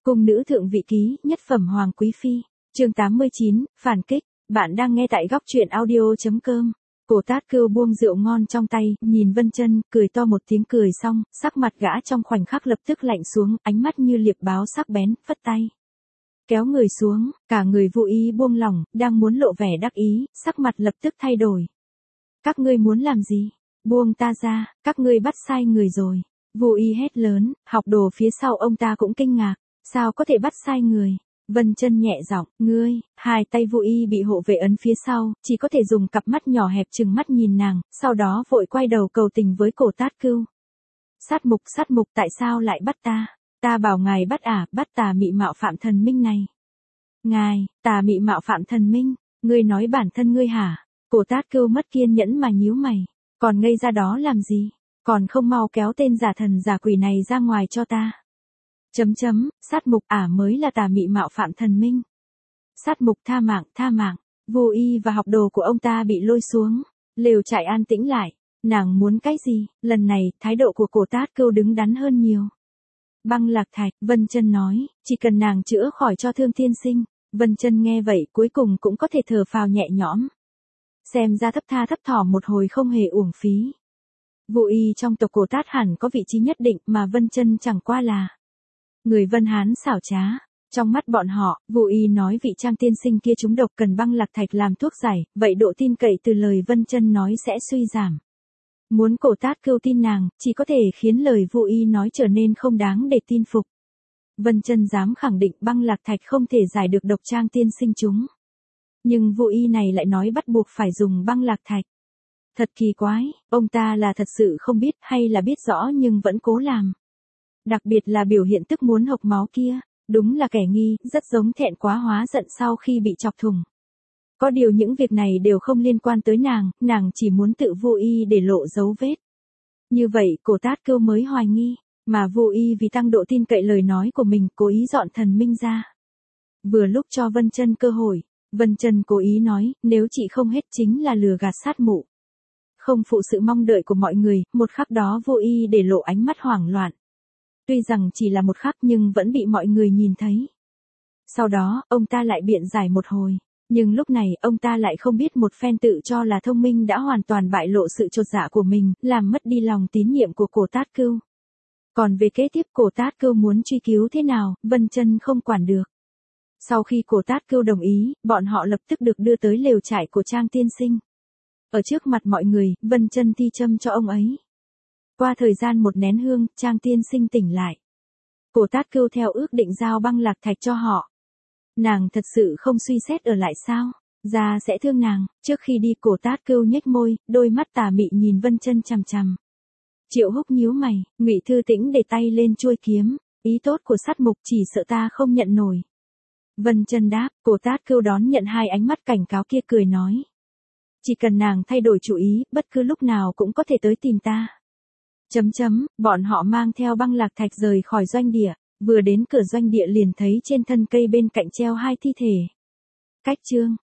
Cung nữ thượng vị ký, nhất phẩm hoàng quý phi. Chương 89, phản kích. Bạn đang nghe tại góc truyện audio.com. Cổ Tát Cưu buông rượu ngon trong tay, nhìn Vân Chân, cười to một tiếng, cười xong, sắc mặt gã trong khoảnh khắc lập tức lạnh xuống, ánh mắt như liệp báo sắc bén, phất tay kéo người xuống, cả người vô ý buông lỏng, đang muốn lộ vẻ đắc ý, sắc mặt lập tức thay đổi. Các ngươi muốn làm gì? Buông ta ra, các ngươi bắt sai người rồi. Vô ý hét lớn, học đồ phía sau ông ta cũng kinh ngạc, sao có thể bắt sai người? Vân Chân nhẹ giọng, ngươi, hai tay vô ý bị hộ vệ ấn phía sau, chỉ có thể dùng cặp mắt nhỏ hẹp trừng mắt nhìn nàng, sau đó vội quay đầu cầu tình với Cổ Tát Cưu. Sát mục tại sao lại bắt ta? Ta bảo ngài bắt bắt tà mị mạo phạm thần minh này. Ngài, tà mị mạo phạm thần minh, ngươi nói bản thân ngươi hả? Cổ Tát Cưu mất kiên nhẫn mà nhíu mày, còn ngây ra đó làm gì? Còn không mau kéo tên giả thần giả quỷ này ra ngoài cho ta. Sát mục mới là tà mị mạo phạm thần minh. Sát mục tha mạng. Vô y và học đồ của ông ta bị lôi xuống, lều trại an tĩnh lại. Nàng muốn cái gì? Lần này, thái độ của Cổ Tát Cưu đứng đắn hơn nhiều. Băng lạc thạch, Vân Chân nói, chỉ cần nàng chữa khỏi cho Thương Tiên Sinh. Vân Chân nghe vậy cuối cùng cũng có thể thở phào nhẹ nhõm. Xem ra thấp thỏm một hồi không hề uổng phí. Vô y trong tộc Cổ Tát hẳn có vị trí nhất định mà Vân Chân chẳng qua là người Vân Hán xảo trá. Trong mắt bọn họ, Vô y nói vị Trang tiên sinh kia trúng độc cần băng lạc thạch làm thuốc giải, vậy độ tin cậy từ lời Vân Chân nói sẽ suy giảm. Muốn Cổ Tát Cưu tin nàng, chỉ có thể khiến lời Vô y nói trở nên không đáng để tin phục. Vân Chân dám khẳng định băng lạc thạch không thể giải được độc Trang tiên sinh chúng. Nhưng Vô y này lại nói bắt buộc phải dùng băng lạc thạch. Thật kỳ quái, ông ta là thật sự không biết hay là biết rõ nhưng vẫn cố làm. Đặc biệt là biểu hiện tức muốn hộc máu kia, đúng là kẻ nghi, rất giống thẹn quá hóa giận sau khi bị chọc thủng. Có điều những việc này đều không liên quan tới nàng chỉ muốn tự Vô y để lộ dấu vết. Như vậy Cổ Tát Cưu mới hoài nghi, mà Vô y vì tăng độ tin cậy lời nói của mình cố ý dọn thần minh ra. Vừa lúc cho Vân Chân cơ hội, Vân Chân cố ý nói, nếu chị không hết chính là lừa gạt sát mụ. Không phụ sự mong đợi của mọi người, một khắc đó Vô y để lộ ánh mắt hoảng loạn. Tuy rằng chỉ là một khắc nhưng vẫn bị mọi người nhìn thấy. Sau đó, ông ta lại biện giải một hồi. Nhưng lúc này, ông ta lại không biết một phen tự cho là thông minh đã hoàn toàn bại lộ sự chột dạ của mình, làm mất đi lòng tín nhiệm của Cổ Tát Cưu. Còn về kế tiếp Cổ Tát Cưu muốn truy cứu thế nào, Vân Chân không quản được. Sau khi Cổ Tát Cưu đồng ý, bọn họ lập tức được đưa tới lều trại của Trang tiên sinh. Ở trước mặt mọi người, Vân Chân thi châm cho ông ấy. Qua thời gian một nén hương, Trang tiên sinh tỉnh lại. Cổ Tát Cưu theo ước định giao băng lạc thạch cho họ. Nàng thật sự không suy xét ở lại sao? Ra sẽ thương nàng. Trước khi đi Cổ Tát Cưu nhếch môi, đôi mắt tà mị nhìn Vân Chân chằm chằm. Triệu Húc nhíu mày, Ngụy Thư Tĩnh để tay lên chuôi kiếm. Ý tốt của sát mục chỉ sợ ta không nhận nổi. Vân Chân đáp, Cổ Tát Cưu đón nhận hai ánh mắt cảnh cáo kia cười nói. Chỉ cần nàng thay đổi chủ ý, bất cứ lúc nào cũng có thể tới tìm ta. Bọn họ mang theo băng lạc thạch rời khỏi doanh địa, vừa đến cửa doanh địa liền thấy trên thân cây bên cạnh treo hai thi thể. Cách chương